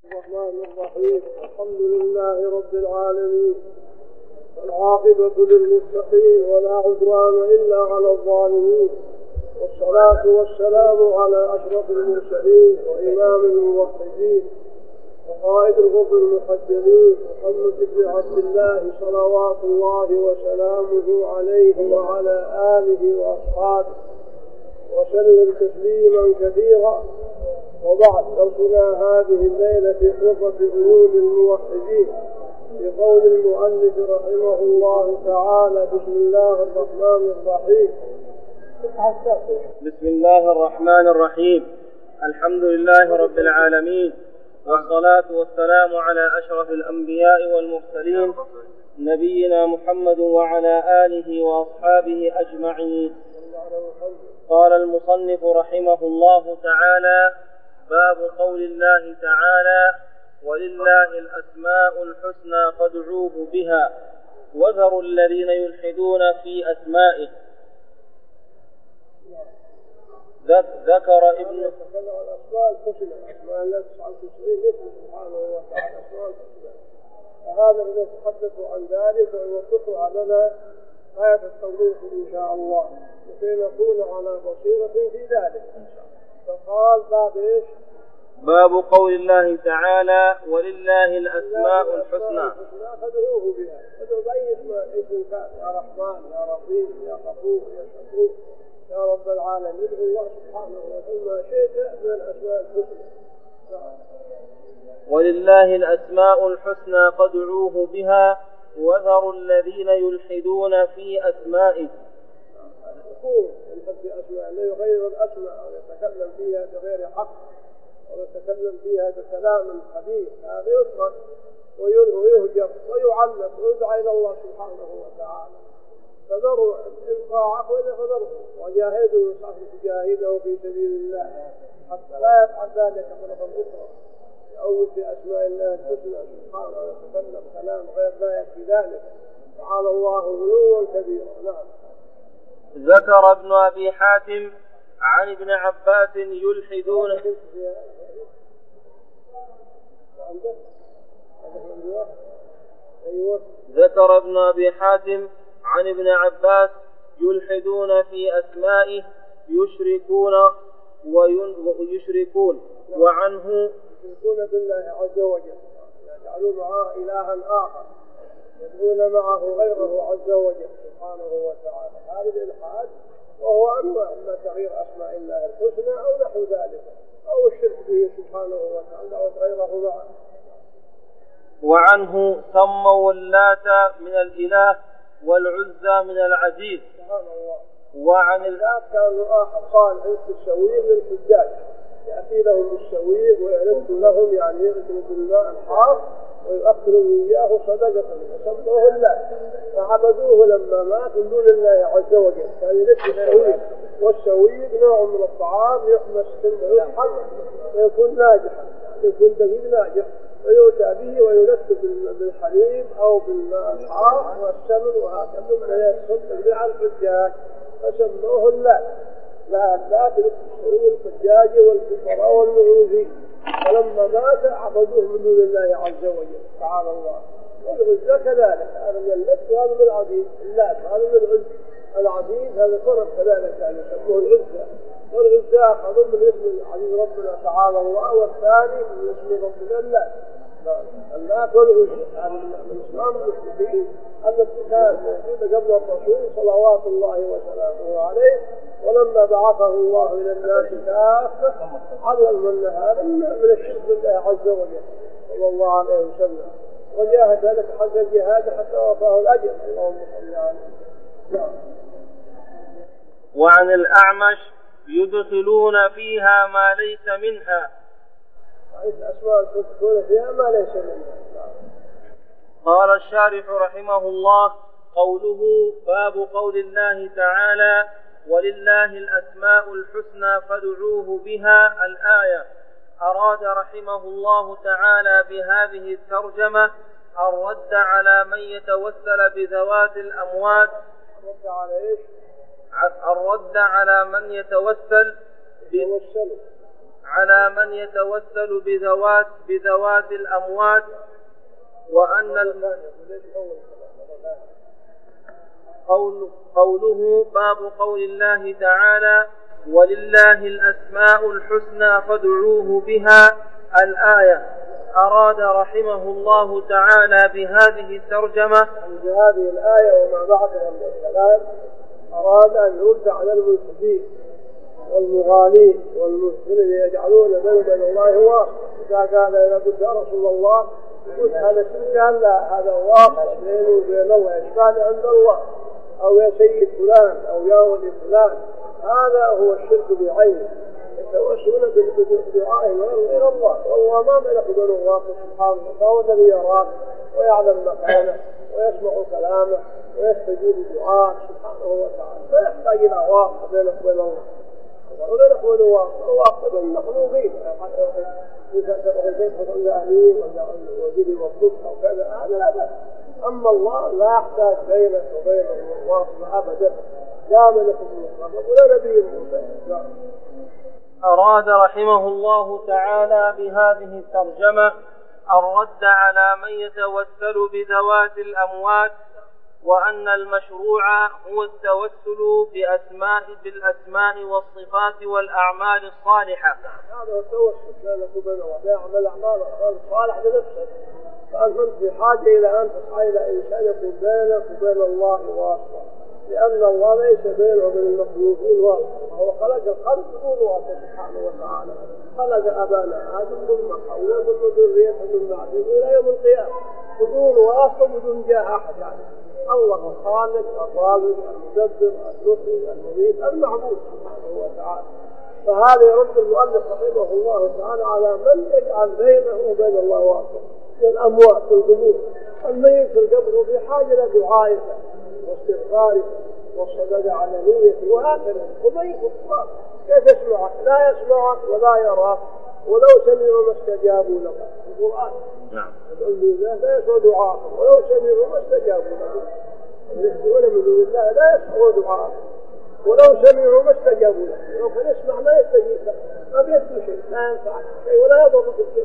الرحمن الرحيم. الحمد لله رب العالمين، والعاقبة للمتقين ولا عدوان إلا على الظالمين، والصلاة والسلام على أشرف المرسلين وإمام الموحدين وقائد الغر المحجلين محمد بن عبد الله صلوات الله وسلامه عليه وعلى آله وأصحابه وسلم تسليما كثيرا. وبعد، درسنا هذه الليلة في قرة عيون الموحدين بقول المؤلف رحمه الله تعالى: بسم الله الرحمن الرحيم. بسم الله الرحمن الرحيم. الحمد لله رب العالمين، والصلاة والسلام على أشرف الأنبياء والمرسلين نبينا محمد وعلى آله وأصحابه أجمعين. قال المصنف رحمه الله تعالى: باب قول الله تعالى: ولله الأسماء الحسنى فادعوه بها وذروا الذين يلحدون في أسمائه. ذكر ابن الأسماء الحسنى، أسماء الله 99 اسم سبحانه وتعالى أسماء الحسنى، فهذا الذي يتحدث عن ذلك ويوضحها لنا غاية التوضيح إن شاء الله، لكي نكون على بصيرة في ذلك. فقال: باب إيش؟ باب قول الله تعالى: ولله الأسماء الحسنى فادعوه بها. فادعوا بأي اسم كان، يا رحمن يا رحيم يا غفور يا شكور يا رب العالمين، ادعو الله سبحانه وتعالى ما شئت من الأسماء الحسنى. ولله الأسماء الحسنى فادعوه بها وذروا الذين يلحدون في أسمائه. يكون يلحد في أسماء، لا يغير الأسماء أو يتكلم فيها بغير حق أو يتكلم فيها بكلام خبيث، هذا يترك ويهجر ويعلق ويدعى إلى الله سبحانه وتعالى. فذروا إن طاعه وإذا فذروا وجاهدوا تجاهده في سبيل الله حتى لا يفعل ذلك مرة أخرى، يؤول في أسماء الله الحسنى سبحانه ويتكلم كلام غير لا يكفي ذلك، تعالى الله علوا كبيرا. نعم. ذكر ابن أبي حاتم عن ابن عباس يلحدون ذكر ابن أبي حاتم عن ابن عباس يلحدون في أسمائه يشركون وعنه يشركون بالله عز وجل، يجعلون معه إلها آخر، يدعون معه غيره عز وجل سبحانه وتعالى. هذا الإلحاد وهو أما تغيير أسماء الله الحسنى أو نحو ذلك، أو الشرك به سبحانه وتعالى أو غيره معه. وعنه سموا اللات من الإله والعزى من العزيز. سبحان الله. وعن اللات كانوا صانع الشويب للحجاج، يأتي لهم الشويب ويرد لهم، يعني يغسل بالماء الحار ويؤكلوا إياه صدقة، فسموه اللات، فعبدوه لما مات من دون الله عز وجل. كان يلف الشويب، والشويب نوع من الطعام يحمس ثم يطحن ويكون ناجحا، يكون دقيق ناجح، ويؤتى به ويلف بالحليب أو بالماء الحار والسمن وهكذا، ثم يصدق به على الحجاج، فسموه اللات. لا تلف الشويب الحجاج والكفراء والمعوزين، فلما مات عبدوه من دون الله عز وجل تعالى الله. والعزى كذلك، هذا من اللت وهذا من العزيز. اللات هذا من العز، العزيز هذا فرق كذلك، يعني يسموه العزى. والعزى أخذوا من اسم العزيز ربنا تعالى الله، والثاني من اسم ربنا اللات. اللات والعزى هذا من اسلام المسلمين التي كانت موجودة قبل الرسول صلوات الله وسلامه عليه، ولما بعثه الله إلى الناس كافة علم من هذا من الشرك بالله عز وجل صلى الله عليه وسلم، وجاهد ذلك حق الجهاد حتى وفاه الأجر. اللهم صل عليه. وعن الأعمش يدخلون فيها ما ليس منها. أسماء تدخلون فيها ما ليس منها. قال الشارح رحمه الله: قوله باب قول الله تعالى: ولله الأسماء الحسنى فادعوه بها، الآية. أراد رحمه الله تعالى بهذه الترجمة الرد على من يتوسل بذوات الأموات. الرد على من يتوسل على من يتوسل بذوات الأموات، وأن قوله باب قول الله تعالى ولله الأسماء الحسنى فادعوه بها الآية. أراد رحمه الله تعالى بهذه الترجمة بهذه الآية وما بعدها من الكلام أراد أن يرد على الملحدين والمغالين والمسلمين يجعلون بين الله واسطة. إذا قال أنا قلت يا رسول الله قلت هذا شرك، لا هذا واسطة بيني وبين الله، يشفعني عند الله، أو يا سيد فلان أو يا ولي فلان، هذا هو الشرك بعينه. يتوسلون بدعائه إلى الله، والله ما بينك وبين الله سبحانه وتعالى، فهو الذي يراك ويعلم مكانه ويسمع كلامه ويستجيب دعاء سبحانه وتعالى، لا يحتاج إلى واسطة بينك وبين الله. وبينك وبين واسطة بين المخلوقين، إذا تبغي كيف تقول أهلي ولا وجدي وصدق أو كذا، هذا لا بأس. أما الله لا يحتاج بينك وبين واسطة أبدا، لا ملك المقرب ولا نبي مرسل. أراد رحمه الله تعالى بهذه الترجمة الرد على من يتوسل بذوات الأموات، وأن المشروع هو التوسل بالأسماء والصفات والأعمال الصالحة. هذا هو التوسل بينك وبين الله، يعمل أعمال صالحة لنفسك، فأنت في حاجة إلى أن تسعى إلى إنسان يكون بينك وبين الله واسطة، لأن الله ليس بينه وبين المخلوقين واسطة، وهو خلق الخلق بدون واسطة سبحانه وتعالى. خلق أبانا آدم ثم حواء ثم ذريته من بعده إلى يوم القيامة بدون واسطة بدون جاه أحد. يعني الله الخالق الرازق المدبر المحيي المميت المعبود سبحانه وتعالى. فهذا يرد المؤلف رحمه الله تعالى على من يجعل بينه وبين الله واسطة، الأموات في القبور. الميت في القبر في حاجة إلى دعائك واستغفارك والصلاة على نيته وهكذا. وميت الصلاة كيف يسمعك؟ لا يسمعك ولا يراك، ولو سمعوا ما استجابوا لك. القرآن نعم لا يسمع دعاءكم ولو سمعوا ما استجابوا لك. يسمعون من دون الله لا يسمعوا دعاءكم ولو سمعوا ما استجابوا لك. لو كان يسمع ما يستجيب لك، ما بيسمع شيء، لا ينفعك شيء ولا يضرك شيء.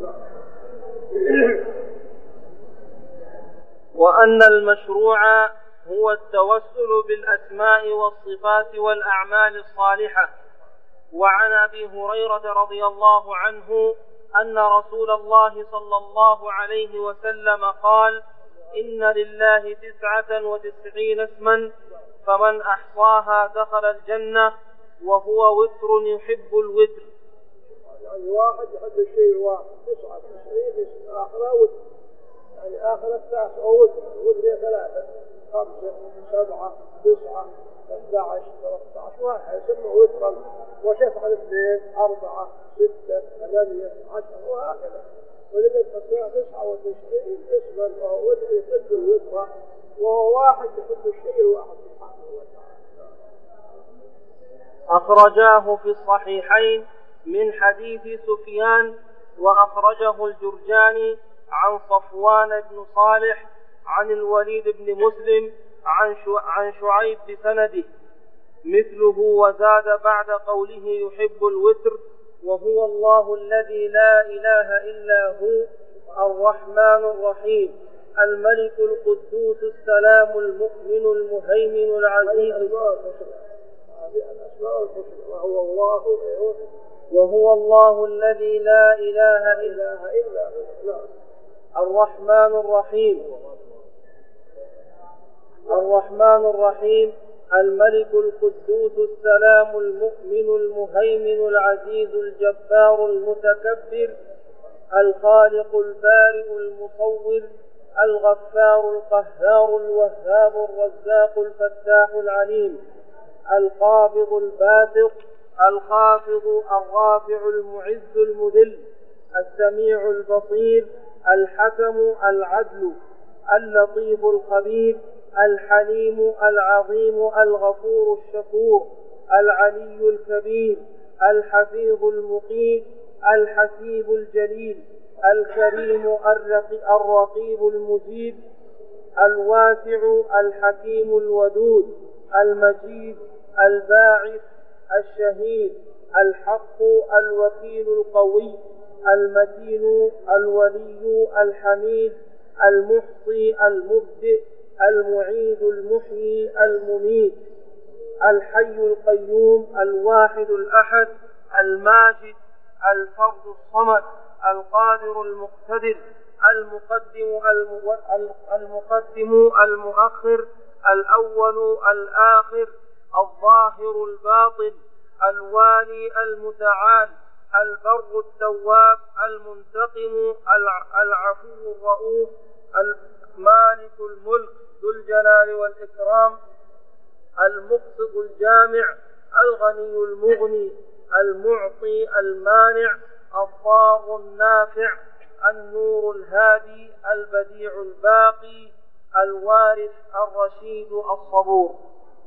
وأن المشروع هو التوسل بالأسماء والصفات والأعمال الصالحة. وعن أبي هريرة رضي الله عنه أن رسول الله صلى الله عليه وسلم قال إن لله 99 اسما فمن أحصاها دخل الجنة وهو وتر يحب الوتر. يعني واحد يحب الشيء واحد، 99 اسم آخر وتر، يعني آخر التاسع وتر، وتر 3 5 7 9 11 13 واحد يسمى وترا، وشفعا 2 4 6 8 10 وهكذا. ولذلك تصير 99 اسما وهو وتر يحب الوتر، وهو واحد يحب الشيء الواحد سبحانه وتعالى. أخرجاه في الصحيحين من حديث سفيان، وأخرجه الجرجاني عن صفوان بن صالح عن الوليد بن مسلم عن شعيب بسنده مثله، وزاد بعد قوله يحب الوتر وهو الله الذي لا إله إلا هو الرحمن الرحيم الملك القدوس السلام المؤمن المهيمن العزيز. وهو الله الذي لا إله إلا هو الرحمن الرحيم الملك القدوس السلام المؤمن المهيمن العزيز الجبار المتكبر الخالق البارئ المصور الغفار القهار الوهاب الرزاق الفتاح العليم القابض الباسط الخافض الرافع المعز المذل السميع البصير الحكم العدل اللطيف الخبير الحليم العظيم الغفور الشكور العلي الكبير الحفيظ المقيم الحسيب الجليل الكريم الرقيب المجيب الواسع الحكيم الودود المجيد الباعث الشهيد الحق الوكيل القوي المتين الولي الحميد المحصي المبدئ المعيد المحيي المميت الحي القيوم الواحد الأحد الماجد الفرد الصمد القادر المقتدر المقدم المؤخر الأول الآخر الظاهر الباطن الوالي المتعال البر التواب المنتقم العفو الرؤوف مالك الملك ذو الجلال والإكرام المقسط الجامع الغني المغني المعطي المانع الضار النافع النور الهادي البديع الباقي الوارث الرشيد الصبور.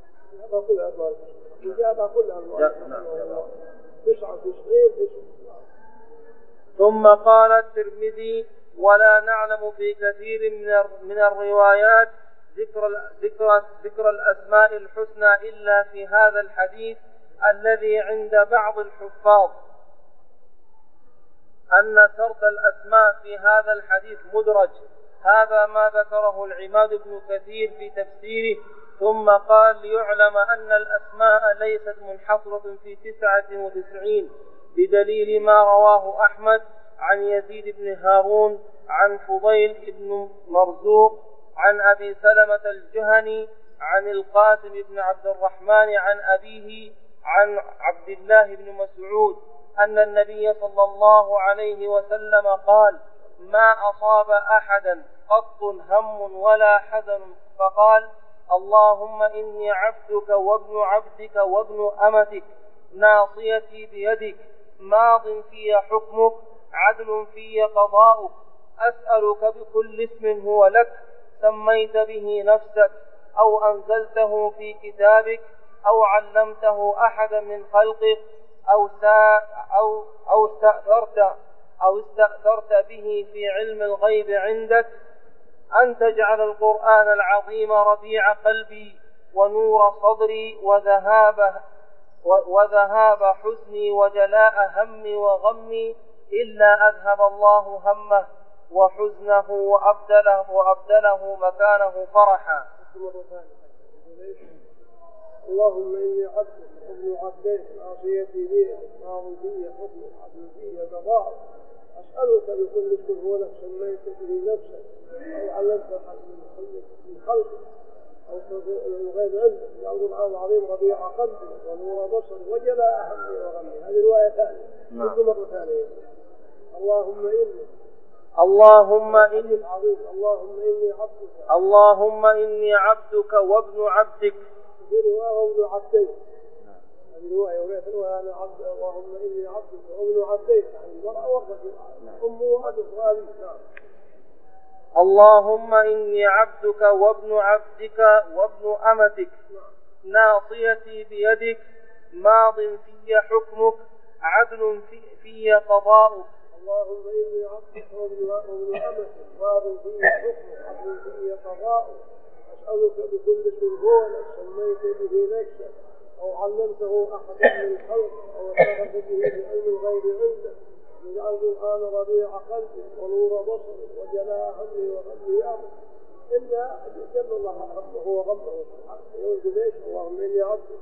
ثم قال الترمذي ولا نعلم في كثير من الروايات ذكر الأسماء الحسنى إلا في هذا الحديث الذي عند بعض الحفاظ أن سرد الأسماء في هذا الحديث مدرج. هذا ما ذكره العماد بن كثير في تفسيره. ثم قال ليعلم أن الأسماء ليست منحصرة في 99 بدليل ما رواه أحمد عن يزيد بن هارون عن فضيل بن مرزوق عن أبي سلمة الجهني عن القاسم بن عبد الرحمن عن أبيه عن عبد الله بن مسعود أن النبي صلى الله عليه وسلم قال ما أصاب أحدا قط هم ولا حزن فقال اللهم إني عبدك وابن عبدك وابن أمتك ناصيتي بيدك ماض في حكمك عدل في قضاؤك أسألك بكل اسم هو لك سميت به نفسك أو أنزلته في كتابك أو علمته أحدا من خلقك أو استأثرت به في علم الغيب عندك أن تجعل القرآن العظيم ربيع قلبي ونور صدري وذهاب حزني وجلاء همي وغمي إلا أذهب الله همه وحزنه وأبدله مكانه فرحا. اللهم إني عبدك وابن عبدك ناصيتي بيدك ماض في حكمك عدل في قضاءك أسألك بكل اسم هو لك سميت به نفسك أو علمت أحد من خلقك أو من غير عندك يا القرآن العظيم ربيع قلبي ونور بصري وجلاء همي وغمي. هذه رواية ثانية. مرة ثانية اللهم إني عبدك وابن عبدك. في رواية ابن عبديك. هذه رواية أنا عبد اللهم إني عبدك وابن عبديك. يعني المرأة والرجل أم وأب وأبي. اللهم إني عبدك وابن عبدك وابن أمتك ناصيتي بيدك ماض في حكمك عدل في قضاؤك. اللهم إني عبدك وابن أمتك ماض في حكمك عدل في قضاؤك أسألك بكل اسم هو لك سميت به نفسك أو علمته أحدا من خلقك أو استغفرت به في علم الغيب عندك اجعل القرآن ربيع قلبي ونور بصري وجلاء همي وغمي إلا جل الله همه وغمه يقول ليش اللهم إني عبدك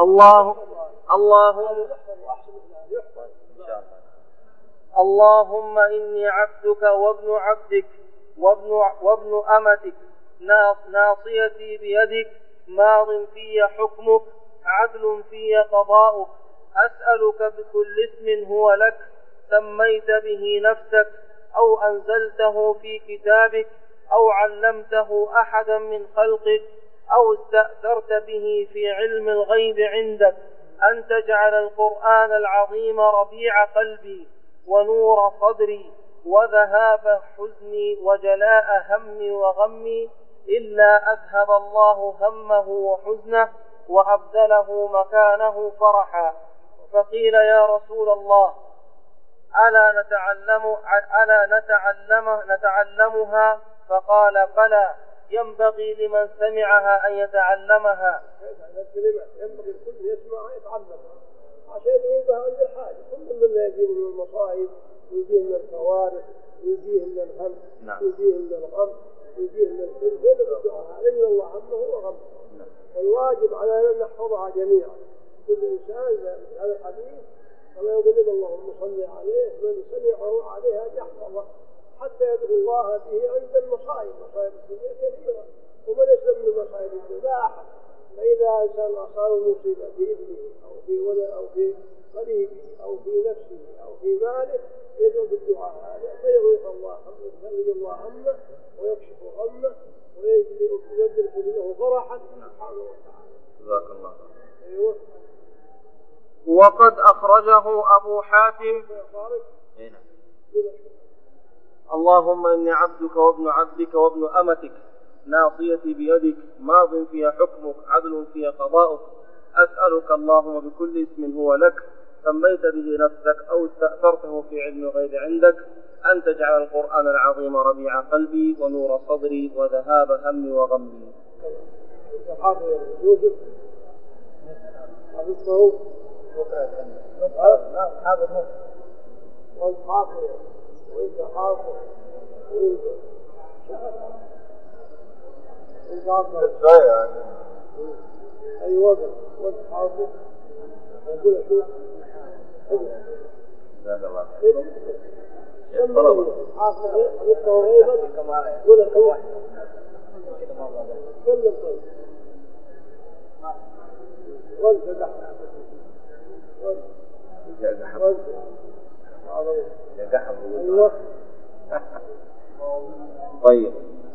اللهم إني عبدك وابن عبدك وابن أمتك ناصيتي بيدك ماض في حكمك عدل في قضاؤك أسألك بكل اسم هو لك سميت به نفسك أو أنزلته في كتابك أو علمته أحدا من خلقك أو استأثرت به في علم الغيب عندك أن تجعل القرآن العظيم ربيع قلبي ونور صدري وذهاب حزني وجلاء همي وغمي إلا أذهب الله همه وحزنه وأبدله مكانه فرحا. فقيل يا رسول الله ألا نتعلمها؟ فقال بلى ينبغي لمن سمعها أن يتعلمها. ينبغي الكل يسمعها يتعلمها عشان يذوبها عند الحاجة. كل من يجيه من المصائب، يجيه من الكوارث، يجيه من الهم، يجيه من الغم، يجيه من الحزن، بين الدعاء هذا من الله همه وغمه. الواجب علينا أن نحفظها جميعا. كل إنسان هذا الحديث كما يقول اللهم صل عليه، من سمعه عليها يحفظه حتى يدعو الله به عند المصائب. مصائب الدنيا كثيرة، ومن يسلم من مصائب الدنيا لا أحد. فإذا إنسان أصاب مصيبة في ابنه أو في ولد أو في قريبه أو في نفسه أو في ماله، يدعو بالدعاء هذا فيغيث الله همه، يفرج الله همه ويكشف غمه ويبدل حزنه فرحا سبحانه وتعالى. جزاك الله. أيوه. وقد أخرجه أبو حاتم. اللهم إني عبدك وابن عبدك وابن أمتك، ناصيتي بيدك، ماض فيها حكمك، عدل فيها قضاؤك، أسألك اللهم بكل اسم هو لك سميت به نفسك أو استأثرته في علم الغيب عندك أن تجعل القرآن العظيم ربيع قلبي ونور صدري وذهاب همي وغمي. حافظ يوسف حافظه حافظ وانت حافظ وانت حافظ وانت شوية يعني أي وقت وانت حافظ نقول شوف جزاك الله حافظ حفظه غيبا قول شوف كلم طيب وانت دحر طيب.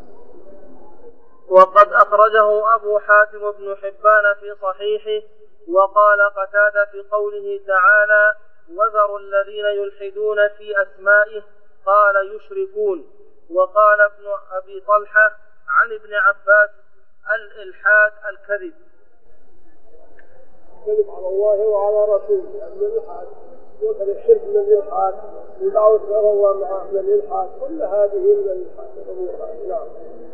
وقد أخرجه أبو حاتم بن حبان في صحيحه. وقال قتادة في قوله تعالى وذروا الذين يلحدون في أسمائه قال يشركون. وقال ابن أبي طلحة عن ابن عباس الإلحاد الكذب، كذب على الله وعلى رسوله. من الإلحاد وكذا الشرك من الإلحاد، ودعوة غير الله معه من الإلحاد، كل هذه من الإلحاد. نعم.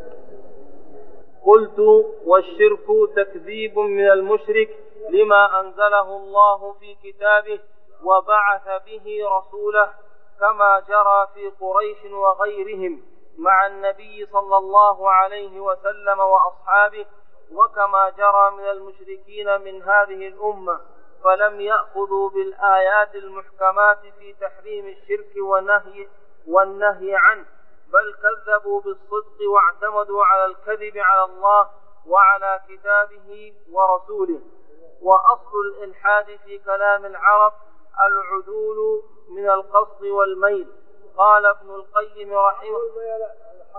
قلت والشرك تكذيب من المشرك لما أنزله الله في كتابه وبعث به رسوله، كما جرى في قريش وغيرهم مع النبي صلى الله عليه وسلم وأصحابه، وكما جرى من المشركين من هذه الأمة، فلم يأخذوا بالآيات المحكمات في تحريم الشرك والنهي عنه، بل كذبوا بالصدق واعتمدوا على الكذب على الله وعلى كتابه ورسوله. وأصل الإلحاد في كلام العرب العدول من القصد والميل. قال ابن القيم رحمه الله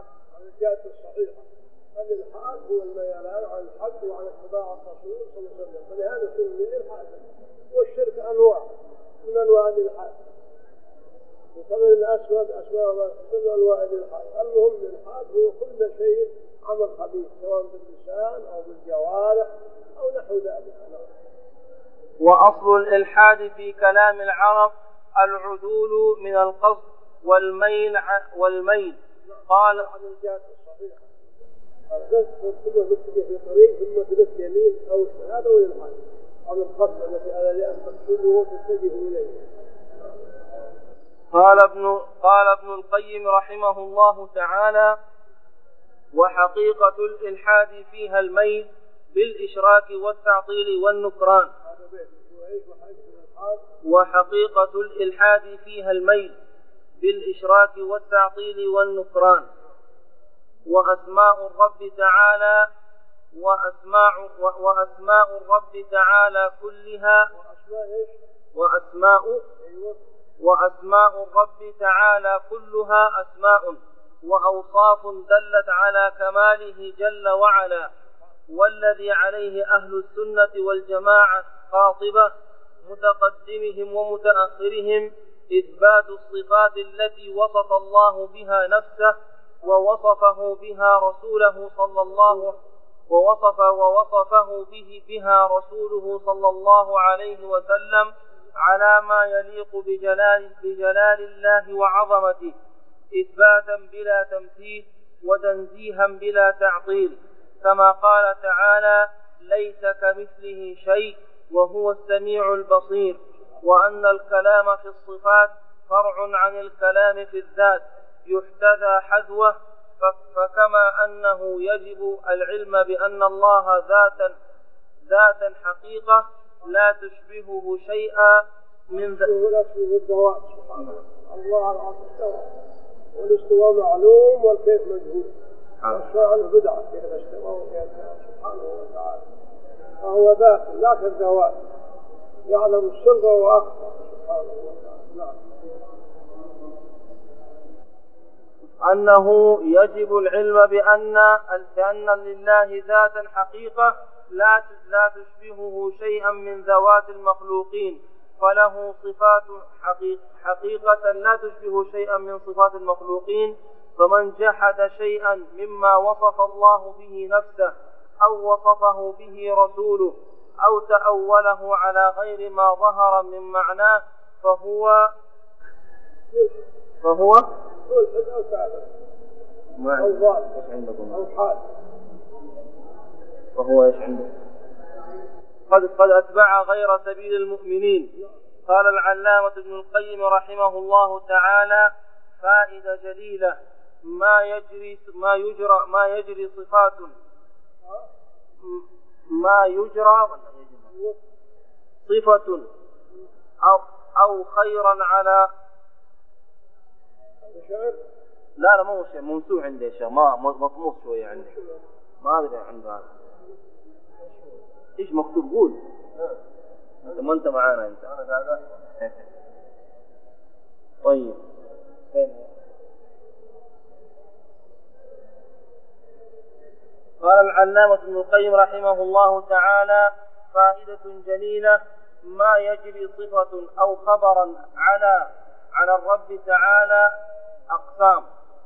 الإلحاد هو الميلان عن الحق وعن اتباع الرسول صلى الله عليه وسلم، فلهذا سمي الإلحاد. والشرك أنواع من أنواع الإلحاد، وكذا الأسماء من أنواع الإلحاد. المهم الإلحاد هو كل شيء عمل خبيث سواء باللسان أو بالجوارح أو نحو ذلك. وأصل الإلحاد في كلام العرب العدول من القصد والميل. قال عن الجهة الصحيحة ثم تتجه في طريق ثم تلف يمين أو هذا هو الإلحاد عن القصد التي على أن تقصده وتتجه إليه. قال ابن القيم رحمه الله تعالى وحقيقة الإلحاد فيها الميل بالإشراك والتعطيل والنكران. وحقيقة الإلحاد فيها الميل بالإشراك والتعطيل والنكران. وأسماء الرب تعالى كلها وأسماء الرب تعالى كلها أسماء وأوصاف دلت على كماله جل وعلا، والذي عليه أهل السنة والجماعة قاطبة متقدمهم ومتأخرهم إثبات الصفات التي وصف الله بها نفسه ووصفه بها رسوله صلى الله بها رسوله صلى الله عليه وسلم على ما يليق بجلال الله وعظمته، إثباتا بلا تمثيل وتنزيها بلا تعطيل، كما قال تعالى ليس كمثله شيء وهو السميع البصير. وأن الكلام في الصفات فرع عن الكلام في الذات يحتذى حذوه، فكما أنه يجب العلم بأن الله ذاتا حقيقة لا تشبهه شيئا من الذوات. الله على العرش استوى، والاستواء معلوم والكيف مجهول، والشرع بدعة كيف استوى وكيف سبحانه وتعالى، فهو ذات لا كالذوات، يعلم السر وأخفى سبحانه وتعالى. نعم. أنه يجب العلم بأن لله ذاتا حقيقة لا تشبهه شيئا من ذوات المخلوقين، فله صفات حقيقة لا تشبه شيئا من صفات المخلوقين. فمن جحد شيئا مما وصف الله به نفسه أو وصفه به رسوله أو تأوله على غير ما ظهر من معناه فهو ملحد أو كافر أو ظالم أو حاد. وهو ايش عنده؟ قد أتبع غير سبيل المؤمنين. قال العلامة ابن القيم رحمه الله تعالى: فائدة جليلة: ما يجري صفات صفة أو خيرا على لا مو شيء منسوع عندي يا شيخ، ما مطموس شوية عندي، ما أدري عند هذا إيش مكتوب. قول أنت، ما أنت معانا أنت. طيب قال العلامة ابن القيم رحمه الله تعالى: فائدة جليلة: ما يجري صفة أو خبرا على الرب تعالى أقسام.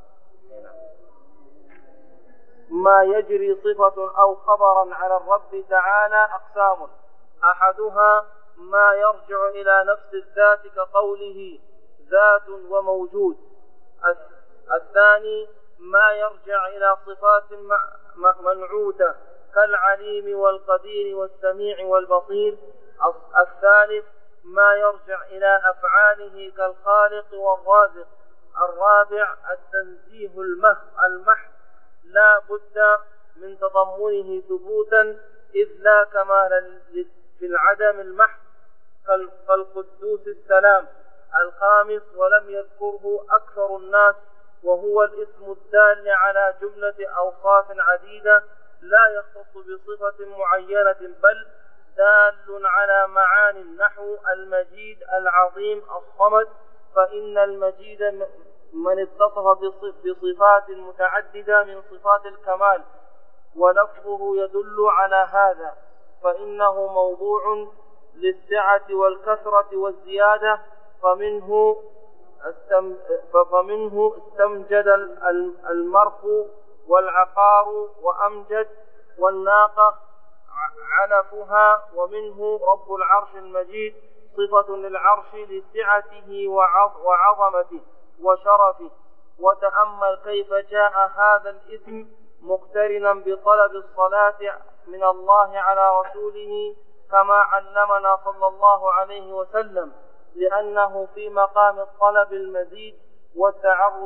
ما يجري صفة أو خبرا على الرب تعالى أقسام: أحدها ما يرجع إلى نفس الذات كقوله ذات وموجود. الثاني ما يرجع إلى صفات منعوتة كالعليم والقدير والسميع والبصير. الثالث ما يرجع إلى أفعاله كالخالق والرازق. الرابع التنزيه المحض لا بد من تضمنه ثبوتا، إذ لا كمال في العدم المحض كالقدوس السلام. الخامس ولم يذكره أكثر الناس، وهو الاسم الدال على جملة أوصاف عديدة لا يختص بصفة معينة، بل دال على معاني نحو المجيد العظيم الصمد. فإن المجيد من اتصف بصفات متعددة من صفات الكمال، ولفظه يدل على هذا، فإنه موضوع للسعة والكثرة والزيادة. فمنه استمجد المرخ والعقار وأمجد والناقة علفها. ومنه رب العرش المجيد صفة للعرش لسعته وعظمته وشرفه. وتأمل كيف جاء هذا الاسم مقترنا بطلب الصلاة من الله على رسوله كما علمنا صلى الله عليه وسلم، لأنه في مقام الطلب المزيد والتعرض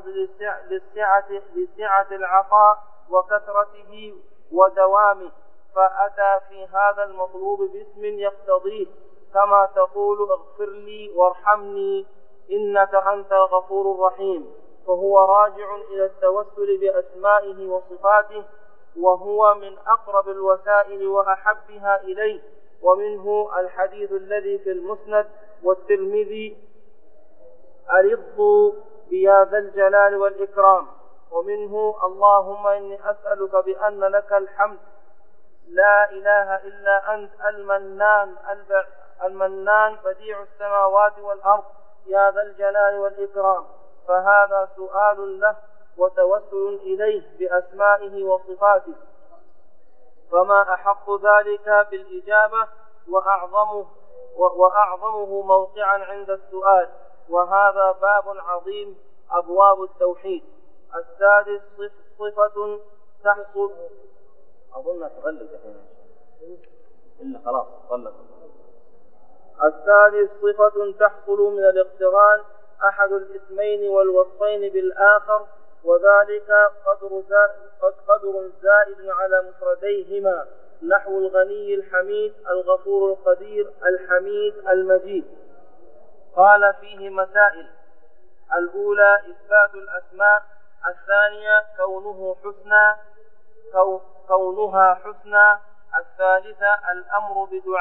لسعة العطاء وكثرته ودوامه، فأتى في هذا المطلوب باسم يقتضيه، كما تقول اغفر لي وارحمني إنك أنت الغفور الرحيم. فهو راجع إلى التوسل بأسمائه وصفاته، وهو من أقرب الوسائل وأحبها إليه. ومنه الحديث الذي في المسند والترمذي: أرضوا بيا ذا الجلال والإكرام. ومنه اللهم إني أسألك بأن لك الحمد لا إله إلا أنت المنان بديع السماوات والأرض يا ذا الجلال والإكرام. فهذا سؤال له وتوسل إليه بأسمائه وصفاته، فما أحق ذلك بالإجابة وأعظمه موقعا عند السؤال. وهذا باب عظيم أبواب التوحيد. السادس صفة تحصل أظن تغلق إلا خلاص غلق. الثالث صفة تحصل من الاقتران أحد الاسمين والوصفين بالآخر، وذلك قدر زائد على مفرديهما، نحو الغني الحميد، الغفور القدير، الحميد المجيد. قال فيه مسائل: الأولى إثبات الأسماء، الثانية كونها حسنى، الثالثة الأمر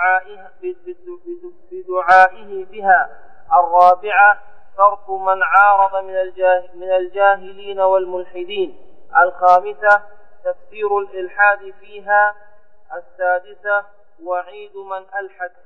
بدعائه بها، الرابعة ترك من عارض من الجاهلين والملحدين، الخامسة تفسير الإلحاد فيها، السادسة وعيد من ألحد.